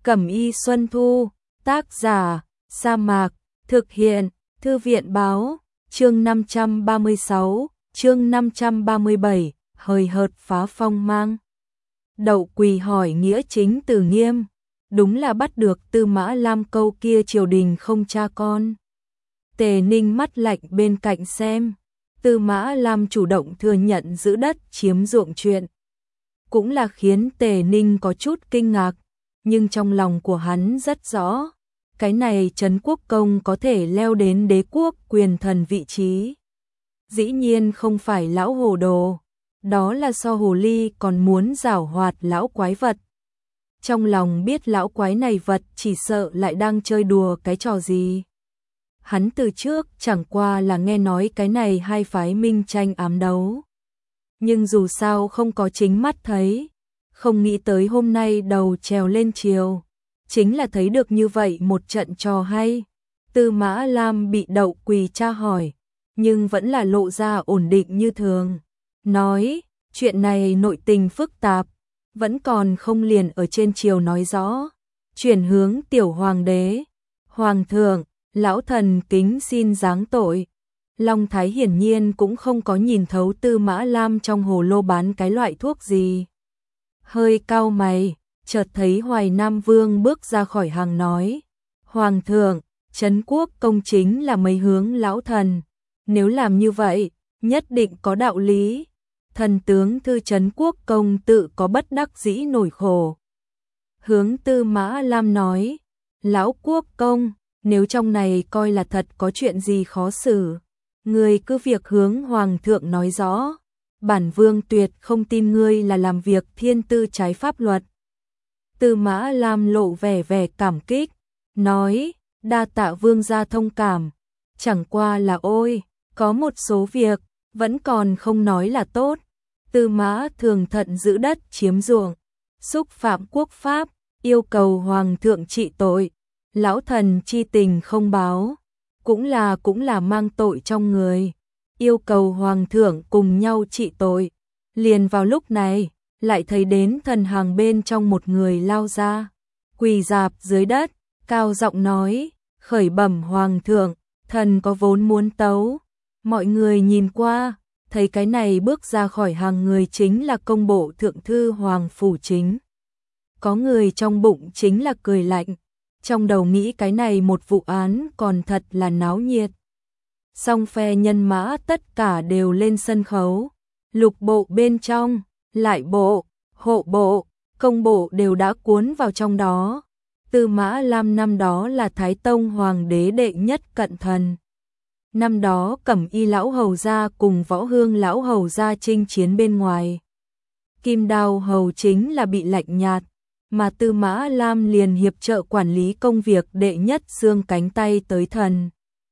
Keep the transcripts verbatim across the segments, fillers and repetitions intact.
Cẩm y Xuân Thu, tác giả, Sa Mạc, thực hiện, Thư viện báo, chương năm trăm ba mươi sáu, chương năm trăm ba mươi bảy, hời hợt phá phong mang. Đậu Quỳ hỏi nghĩa chính từ Nghiêm, đúng là bắt được Tư Mã Lam câu kia triều đình không cha con. Tề Ninh mắt lạnh bên cạnh xem, Tư Mã Lam chủ động thừa nhận giữ đất chiếm ruộng chuyện. Cũng là khiến Tề Ninh có chút kinh ngạc, nhưng trong lòng của hắn rất rõ, cái này Trấn Quốc Công có thể leo đến đế quốc quyền thần vị trí. Dĩ nhiên không phải lão hồ đồ, đó là so hồ ly còn muốn giảo hoạt lão quái vật. Trong lòng biết lão quái này vật chỉ sợ lại đang chơi đùa cái trò gì. Hắn từ trước chẳng qua là nghe nói cái này hai phái minh tranh ám đấu. Nhưng dù sao không có chính mắt thấy, không nghĩ tới hôm nay đầu trèo lên chiều, chính là thấy được như vậy một trận trò hay. Tư Mã Lam bị Đậu Quỳ tra hỏi, nhưng vẫn là lộ ra ổn định như thường. Nói, chuyện này nội tình phức tạp, vẫn còn không liền ở trên triều nói rõ. Chuyển hướng tiểu hoàng đế, hoàng thượng, lão thần kính xin giáng tội. Long Thái hiển nhiên cũng không có nhìn thấu Tư Mã Lam trong hồ lô bán cái loại thuốc gì. Hơi cau mày, chợt thấy Hoài Nam Vương bước ra khỏi hàng nói, hoàng thượng, Trấn Quốc Công chính là mấy hướng lão thần, nếu làm như vậy, nhất định có đạo lý. Thần tướng thư Trấn Quốc Công tự có bất đắc dĩ nổi khổ. Hướng Tư Mã Lam nói, lão quốc công, nếu trong này coi là thật có chuyện gì khó xử, ngươi cứ việc hướng hoàng thượng nói rõ. Bản vương tuyệt không tin ngươi là làm việc thiên tư trái pháp luật. Tư Mã Lam lộ vẻ vẻ cảm kích, nói, đa tạ vương gia thông cảm, chẳng qua là ôi, có một số việc, vẫn còn không nói là tốt. Tư Mã thường thận giữ đất chiếm ruộng, xúc phạm quốc pháp, yêu cầu hoàng thượng trị tội, lão thần chi tình không báo, cũng là cũng là mang tội trong người, yêu cầu hoàng thượng cùng nhau trị tội. Liền vào lúc này, lại thấy đến thần hàng bên trong một người lao ra, quỳ rạp dưới đất, cao giọng nói, khởi bẩm hoàng thượng, thần có vốn muốn tấu. Mọi người nhìn qua, thấy cái này bước ra khỏi hàng người chính là công bộ thượng thư Hoàng Phủ Chính. Có người trong bụng chính là cười lạnh, trong đầu nghĩ cái này một vụ án còn thật là náo nhiệt. Song phe nhân mã tất cả đều lên sân khấu, lục bộ bên trong, lại bộ, hộ bộ, công bộ đều đã cuốn vào trong đó. Tư Mã Lam năm đó là Thái Tông Hoàng đế đệ nhất cận thần. Năm đó Cẩm y lão hầu gia cùng Võ Hương lão hầu gia chinh chiến bên ngoài. Kim Đao hầu chính là bị lạnh nhạt, mà Tư Mã Lam liền hiệp trợ quản lý công việc đệ nhất xương cánh tay tới thần.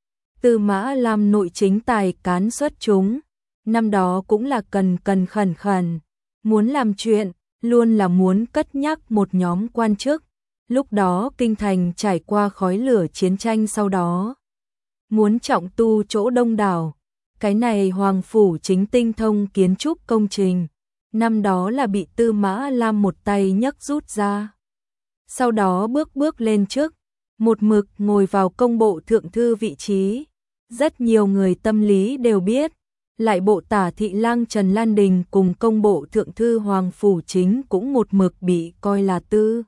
Tư Mã Lam nội chính tài cán xuất chúng, năm đó cũng là cần cần khẩn khẩn, muốn làm chuyện, luôn là muốn cất nhắc một nhóm quan chức. Lúc đó kinh thành trải qua khói lửa chiến tranh sau đó. Muốn trọng tu chỗ đông đảo, cái này Hoàng Phủ Chính tinh thông kiến trúc công trình, năm đó là bị Tư Mã Lam một tay nhấc rút ra. Sau đó bước bước lên trước, một mực ngồi vào công bộ thượng thư vị trí. Rất nhiều người tâm lý đều biết, lại bộ tả thị lang Trần Lan Đình cùng công bộ thượng thư Hoàng Phủ Chính cũng một mực bị coi là Tư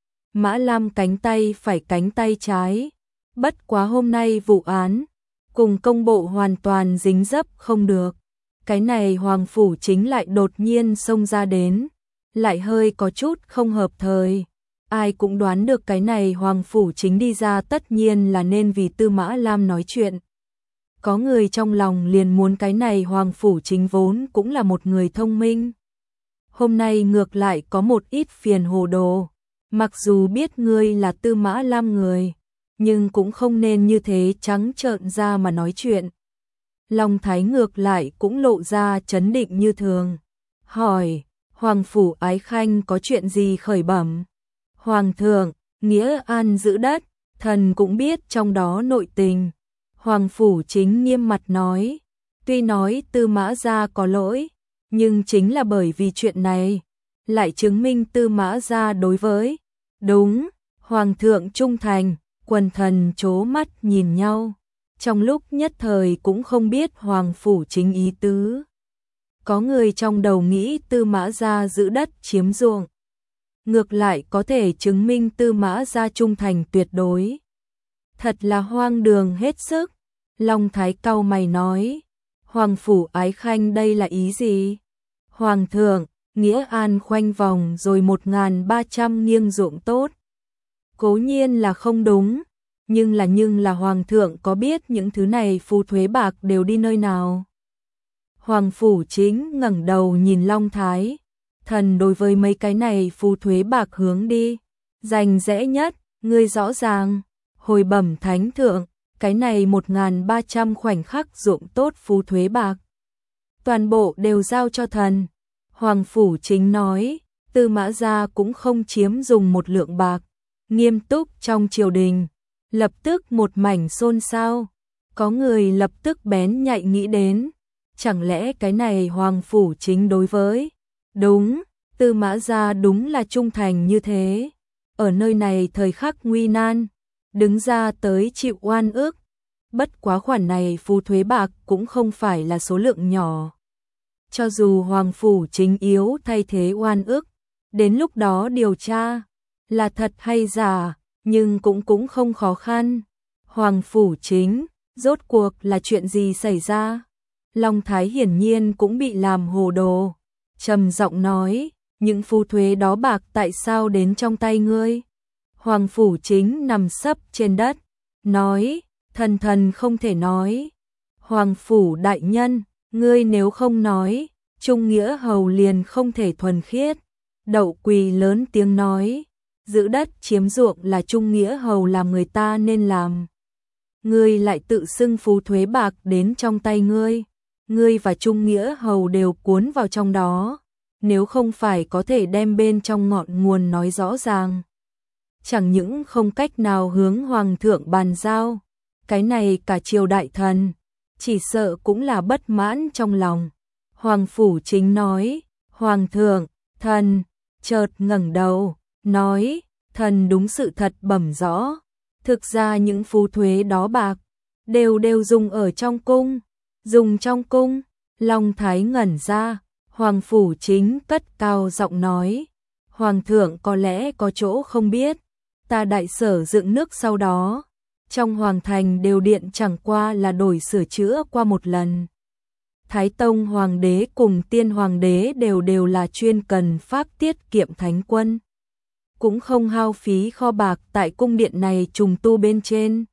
Mã Lam cánh tay phải cánh tay trái. Bất quá hôm nay vụ án, cùng công bộ hoàn toàn dính dấp không được. Cái này Hoàng Phủ Chính lại đột nhiên xông ra đến, lại hơi có chút không hợp thời. Ai cũng đoán được cái này Hoàng Phủ Chính đi ra tất nhiên là nên vì Tư Mã Lam nói chuyện. Có người trong lòng liền muốn cái này Hoàng Phủ Chính vốn cũng là một người thông minh. Hôm nay ngược lại có một ít phiền hồ đồ, mặc dù biết ngươi là Tư Mã Lam người, nhưng cũng không nên như thế trắng trợn ra mà nói chuyện. Long Thái ngược lại cũng lộ ra trấn định như thường, hỏi, Hoàng Phủ Ái Khanh có chuyện gì khởi bẩm? Hoàng thượng, nghĩa an giữ đất, thần cũng biết trong đó nội tình. Hoàng Phủ Chính nghiêm mặt nói, tuy nói Tư Mã gia có lỗi, nhưng chính là bởi vì chuyện này, lại chứng minh Tư Mã gia đối với, đúng, Hoàng thượng trung thành, quần thần trố mắt nhìn nhau. Trong lúc nhất thời cũng không biết Hoàng phủ chính ý tứ. Có người trong đầu nghĩ Tư Mã Gia giữ đất chiếm ruộng. Ngược lại có thể chứng minh Tư Mã Gia trung thành tuyệt đối. Thật là hoang đường hết sức. Long Thái cau mày nói. Hoàng phủ ái khanh đây là ý gì? Hoàng thượng, Nghĩa An khoanh vòng rồi một nghìn ba trăm nghiêng ruộng tốt. Cố nhiên là không đúng. Nhưng là nhưng là Hoàng thượng có biết những thứ này phú thuế bạc đều đi nơi nào? Hoàng phủ chính ngẩng đầu nhìn Long Thái. Thần đối với mấy cái này phú thuế bạc hướng đi. Dành dễ nhất, ngươi rõ ràng. Hồi bẩm thánh thượng, cái này một nghìn ba trăm khoảnh khắc ruộng tốt phú thuế bạc. Toàn bộ đều giao cho thần. Hoàng phủ chính nói, Tư Mã Gia cũng không chiếm dùng một lượng bạc. Nghiêm túc trong triều đình. Lập tức một mảnh xôn xao. Có người lập tức bén nhạy nghĩ đến. Chẳng lẽ cái này Hoàng phủ chính đối với? Đúng, Tư Mã Gia đúng là trung thành như thế. Ở nơi này thời khắc nguy nan, đứng ra tới chịu oan ức. Bất quá khoản này phú thuế bạc cũng không phải là số lượng nhỏ. Cho dù Hoàng phủ chính yếu thay thế oan ức, đến lúc đó điều tra là thật hay giả, nhưng cũng cũng không khó khăn. Hoàng phủ chính, rốt cuộc là chuyện gì xảy ra? Long Thái hiển nhiên cũng bị làm hồ đồ. Trầm giọng nói, những phú thuế đó bạc tại sao đến trong tay ngươi? Hoàng phủ chính nằm sấp trên đất, nói, thần thần không thể nói. Hoàng phủ đại nhân, ngươi nếu không nói, Trung Nghĩa hầu liền không thể thuần khiết. Đậu Quỳ lớn tiếng nói, giữ đất chiếm ruộng là Trung Nghĩa hầu làm người ta nên làm. Ngươi lại tự xưng phú thuế bạc đến trong tay ngươi. Ngươi và Trung Nghĩa hầu đều cuốn vào trong đó. Nếu không phải có thể đem bên trong ngọn nguồn nói rõ ràng, chẳng những không cách nào hướng Hoàng thượng bàn giao, cái này cả triều đại thần, chỉ sợ cũng là bất mãn trong lòng. Hoàng phủ chính nói, Hoàng thượng, thần, chợt ngẩng đầu, nói, thần đúng sự thật bẩm rõ. Thực ra những phú thuế đó bạc, đều đều dùng ở trong cung, dùng trong cung. Long Thái ngẩn ra, Hoàng phủ chính cất cao giọng nói, Hoàng thượng có lẽ có chỗ không biết, ta đại sở dựng nước sau đó, trong hoàng thành đều điện chẳng qua là đổi sửa chữa qua một lần. Thái Tông Hoàng đế cùng Tiên Hoàng đế đều đều là chuyên cần pháp tiết kiệm thánh quân. Cũng không hao phí kho bạc tại cung điện này trùng tu bên trên.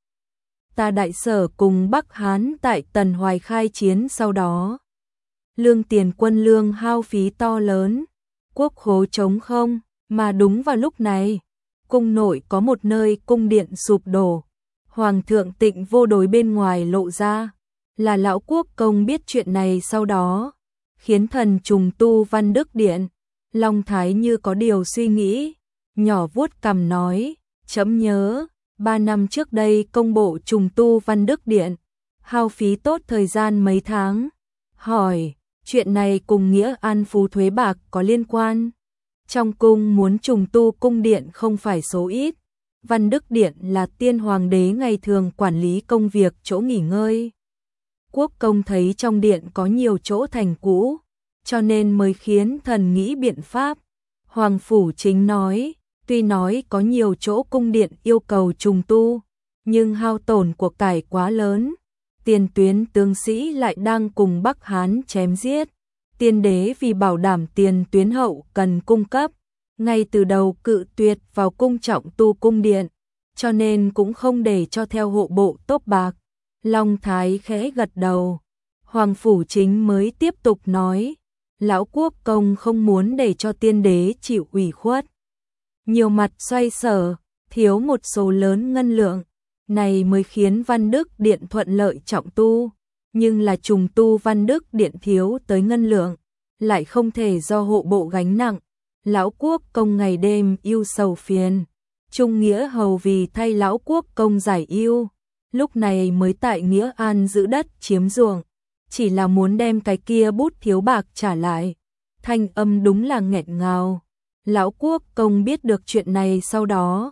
Ta đại sở cùng Bắc Hán tại Tần Hoài khai chiến sau đó. Lương tiền quân lương hao phí to lớn, quốc khố trống không, mà đúng vào lúc này, cung nội có một nơi cung điện sụp đổ. Hoàng thượng Tịnh vô đối bên ngoài lộ ra, là lão quốc công biết chuyện này sau đó, khiến thần trùng tu Văn Đức Điện. Long Thái như có điều suy nghĩ, nhỏ vuốt cằm nói, chấm nhớ, ba năm trước đây công bộ trùng tu Văn Đức Điện, hao phí tốt thời gian mấy tháng. Hỏi, chuyện này cùng Nghĩa An phú thuế bạc có liên quan? Trong cung muốn trùng tu cung điện không phải số ít. Văn Đức Điện là Tiên Hoàng đế ngày thường quản lý công việc chỗ nghỉ ngơi. Quốc công thấy trong điện có nhiều chỗ thành cũ, cho nên mới khiến thần nghĩ biện pháp. Hoàng phủ chính nói, tuy nói có nhiều chỗ cung điện yêu cầu trùng tu, nhưng hao tổn của cải quá lớn. Tiền tuyến tướng sĩ lại đang cùng Bắc Hán chém giết. Tiên đế vì bảo đảm tiền tuyến hậu cần cung cấp, ngay từ đầu cự tuyệt vào cung trọng tu cung điện, cho nên cũng không để cho theo hộ bộ tốt bạc. Long Thái khẽ gật đầu. Hoàng phủ chính mới tiếp tục nói, lão quốc công không muốn để cho tiên đế chịu ủy khuất. Nhiều mặt xoay sở, thiếu một số lớn ngân lượng, này mới khiến Văn Đức Điện thuận lợi trọng tu. Nhưng là trùng tu Văn Đức Điện thiếu tới ngân lượng, lại không thể do hộ bộ gánh nặng. Lão quốc công ngày đêm yêu sầu phiền. Trung Nghĩa hầu vì thay lão quốc công giải yêu, lúc này mới tại Nghĩa An giữ đất chiếm ruộng, chỉ là muốn đem cái kia bút thiếu bạc trả lại. Thanh âm đúng là nghẹn ngào. Lão quốc công biết được chuyện này sau đó,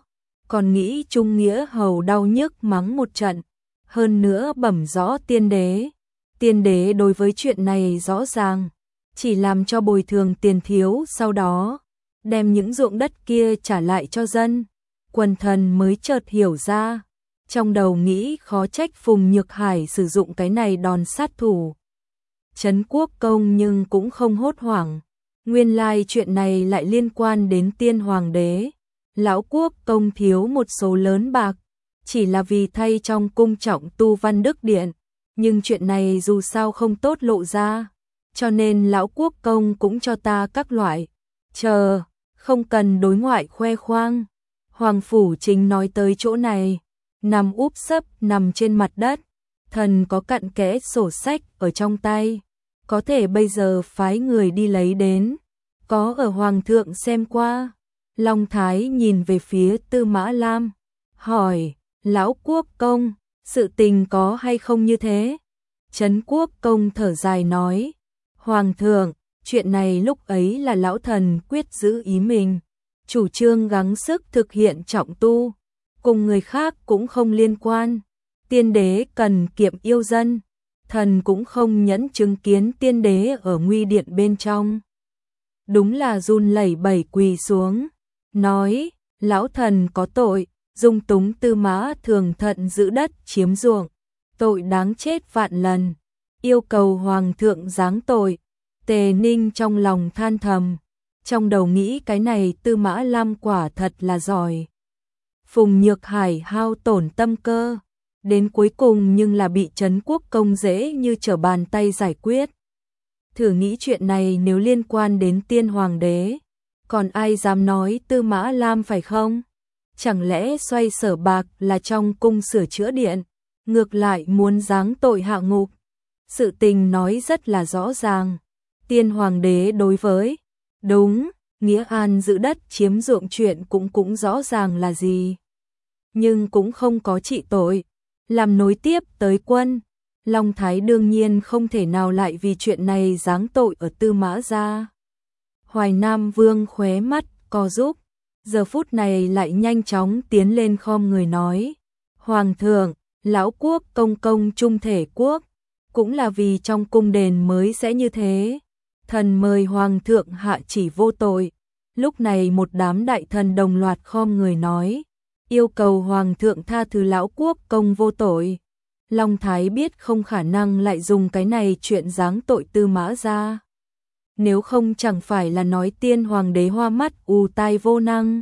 còn nghĩ Trung Nghĩa Hầu đau nhức mắng một trận, hơn nữa bẩm rõ tiên đế. Tiên đế đối với chuyện này rõ ràng, chỉ làm cho bồi thường tiền thiếu, sau đó đem những ruộng đất kia trả lại cho dân. Quần thần mới chợt hiểu ra, trong đầu nghĩ khó trách Phùng Nhược Hải sử dụng cái này đòn sát thủ trấn quốc công, nhưng cũng không hốt hoảng. Nguyên lai chuyện này lại liên quan đến tiên hoàng đế. Lão quốc công thiếu một số lớn bạc, chỉ là vì thay trong cung trọng tu văn đức điện, nhưng chuyện này dù sao không tốt lộ ra, cho nên lão quốc công cũng cho ta các loại. Chờ, không cần đối ngoại khoe khoang. Hoàng phủ chính nói tới chỗ này, nằm úp sấp nằm trên mặt đất, thần có cặn kẽ sổ sách ở trong tay, có thể bây giờ phái người đi lấy đến, có ở hoàng thượng xem qua. Long Thái nhìn về phía Tư Mã Lam, hỏi, lão quốc công, sự tình có hay không như thế? Trấn quốc công thở dài nói, hoàng thượng, chuyện này lúc ấy là lão thần quyết giữ ý mình, chủ trương gắng sức thực hiện trọng tu, cùng người khác cũng không liên quan. Tiên đế cần kiệm yêu dân, thần cũng không nhẫn chứng kiến tiên đế ở nguy điện bên trong. Đúng là run lẩy bẩy quỳ xuống, nói, lão thần có tội, dung túng Tư Mã Thường Thận giữ đất chiếm ruộng, tội đáng chết vạn lần, yêu cầu hoàng thượng giáng tội. Tề Ninh trong lòng than thầm, trong đầu nghĩ cái này Tư Mã Lam quả thật là giỏi. Phùng Nhược Hải hao tổn tâm cơ, đến cuối cùng nhưng là bị trấn quốc công dễ như trở bàn tay giải quyết. Thử nghĩ chuyện này nếu liên quan đến tiên hoàng đế, còn ai dám nói Tư Mã Lam phải không? Chẳng lẽ xoay sở bạc là trong cung sửa chữa điện, ngược lại muốn giáng tội hạ ngục? Sự tình nói rất là rõ ràng. Tiên hoàng đế đối với, đúng, Nghĩa An giữ đất chiếm ruộng chuyện cũng cũng rõ ràng là gì. Nhưng cũng không có trị tội, làm nối tiếp tới quân. Long Thái đương nhiên không thể nào lại vì chuyện này giáng tội ở Tư Mã gia. Hoài Nam Vương khóe mắt co rúm, giờ phút này lại nhanh chóng tiến lên khom người nói, hoàng thượng, lão quốc công công trung thể quốc, cũng là vì trong cung đền mới sẽ như thế. Thần mời hoàng thượng hạ chỉ vô tội. Lúc này một đám đại thần đồng loạt khom người nói, yêu cầu hoàng thượng tha thứ lão quốc công vô tội. Long Thái biết không khả năng lại dùng cái này chuyện giáng tội Tư Mã gia. Nếu không chẳng phải là nói tiên hoàng đế hoa mắt ù tai vô năng.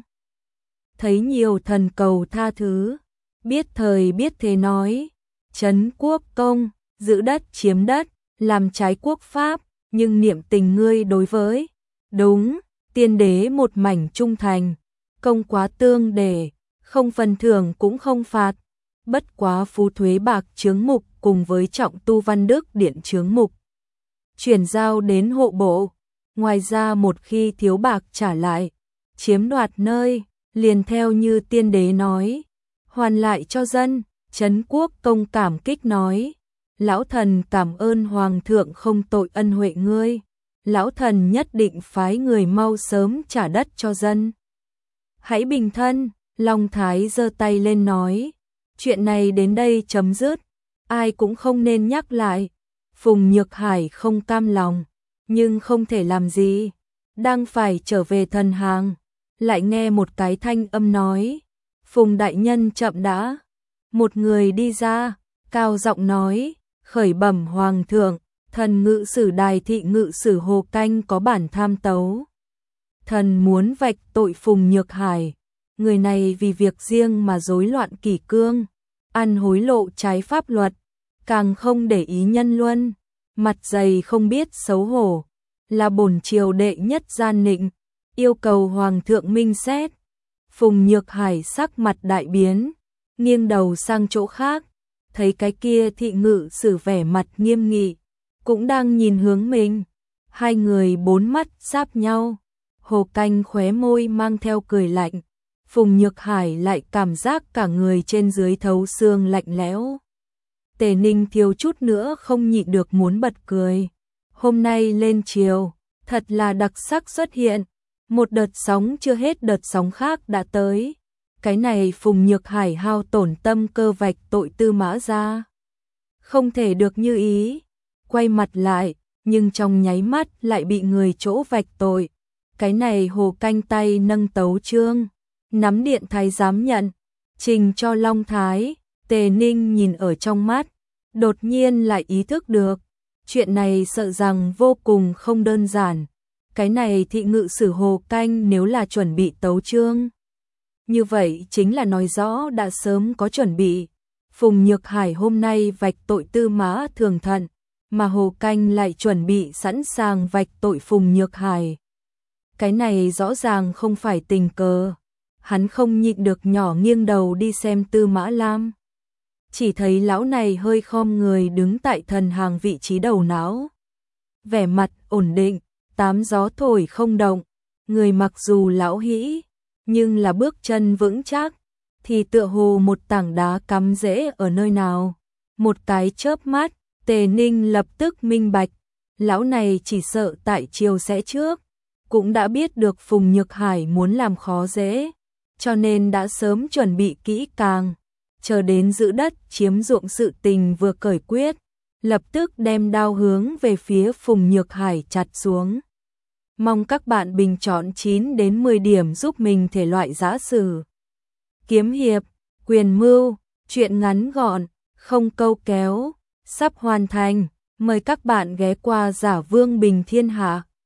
Thấy nhiều thần cầu tha thứ, biết thời biết thế nói, trấn quốc công, giữ đất chiếm đất, làm trái quốc pháp, nhưng niệm tình ngươi đối với, đúng, tiên đế một mảnh trung thành, công quá tương để, không phần thưởng cũng không phạt, bất quá phú thuế bạc chướng mục cùng với trọng tu văn đức điện chướng mục. Chuyển giao đến hộ bộ, ngoài ra một khi thiếu bạc trả lại, chiếm đoạt nơi, liền theo như tiên đế nói, hoàn lại cho dân. Trấn quốc công cảm kích nói, lão thần cảm ơn hoàng thượng không tội ân huệ ngươi, lão thần nhất định phái người mau sớm trả đất cho dân. Hãy bình thân. Long Thái giơ tay lên nói, chuyện này đến đây chấm dứt, ai cũng không nên nhắc lại. Phùng Nhược Hải không cam lòng, nhưng không thể làm gì, đang phải trở về thần hàng, lại nghe một cái thanh âm nói, Phùng đại nhân chậm đã. Một người đi ra, cao giọng nói, khởi bẩm hoàng thượng, thần ngự sử đài thị ngự sử Hồ Canh có bản tham tấu. Thần muốn vạch tội Phùng Nhược Hải, người này vì việc riêng mà rối loạn kỷ cương, ăn hối lộ trái pháp luật, càng không để ý nhân luân, mặt dày không biết xấu hổ, là bổn triều đệ nhất gian nịnh, yêu cầu hoàng thượng minh xét. Phùng Nhược Hải sắc mặt đại biến, nghiêng đầu sang chỗ khác, thấy cái kia thị ngự sử vẻ mặt nghiêm nghị, cũng đang nhìn hướng mình. Hai người bốn mắt giáp nhau, Hồ Canh khóe môi mang theo cười lạnh, Phùng Nhược Hải lại cảm giác cả người trên dưới thấu xương lạnh lẽo. Tề Ninh thiếu chút nữa không nhịn được muốn bật cười. Hôm nay lên triều, thật là đặc sắc xuất hiện, một đợt sóng chưa hết đợt sóng khác đã tới. Cái này Phùng Nhược Hải hao tổn tâm cơ vạch tội Tư Mã ra. Không thể được như ý, quay mặt lại, nhưng trong nháy mắt lại bị người chỗ vạch tội. Cái này Hồ Canh tay nâng tấu chương, nắm điện thái giám nhận, trình cho Long Thái. Tề Ninh nhìn ở trong mắt, đột nhiên lại ý thức được, chuyện này sợ rằng vô cùng không đơn giản. Cái này thị ngự sử Hồ Canh nếu là chuẩn bị tấu chương, như vậy chính là nói rõ đã sớm có chuẩn bị. Phùng Nhược Hải hôm nay vạch tội Tư Mã Thường Thận, mà Hồ Canh lại chuẩn bị sẵn sàng vạch tội Phùng Nhược Hải. Cái này rõ ràng không phải tình cờ. Hắn không nhịn được nhỏ nghiêng đầu đi xem Tư Mã Lam. Chỉ thấy lão này hơi khom người đứng tại thần hàng vị trí đầu não. Vẻ mặt ổn định, tám gió thổi không động. Người mặc dù lão hĩ, nhưng là bước chân vững chắc, thì tựa hồ một tảng đá cắm rễ ở nơi nào. Một cái chớp mắt, Tề Ninh lập tức minh bạch, lão này chỉ sợ tại chiều sẽ trước, cũng đã biết được Phùng Nhược Hải muốn làm khó dễ, cho nên đã sớm chuẩn bị kỹ càng, chờ đến giữ đất chiếm ruộng sự tình vừa cởi quyết, lập tức đem đao hướng về phía Phùng Nhược Hải chặt xuống. Mong các bạn bình chọn chín đến mười điểm giúp mình thể loại giã sử, kiếm hiệp, quyền mưu, truyện ngắn gọn, không câu kéo, sắp hoàn thành. Mời các bạn ghé qua Giả Vương Bình Thiên Hạ.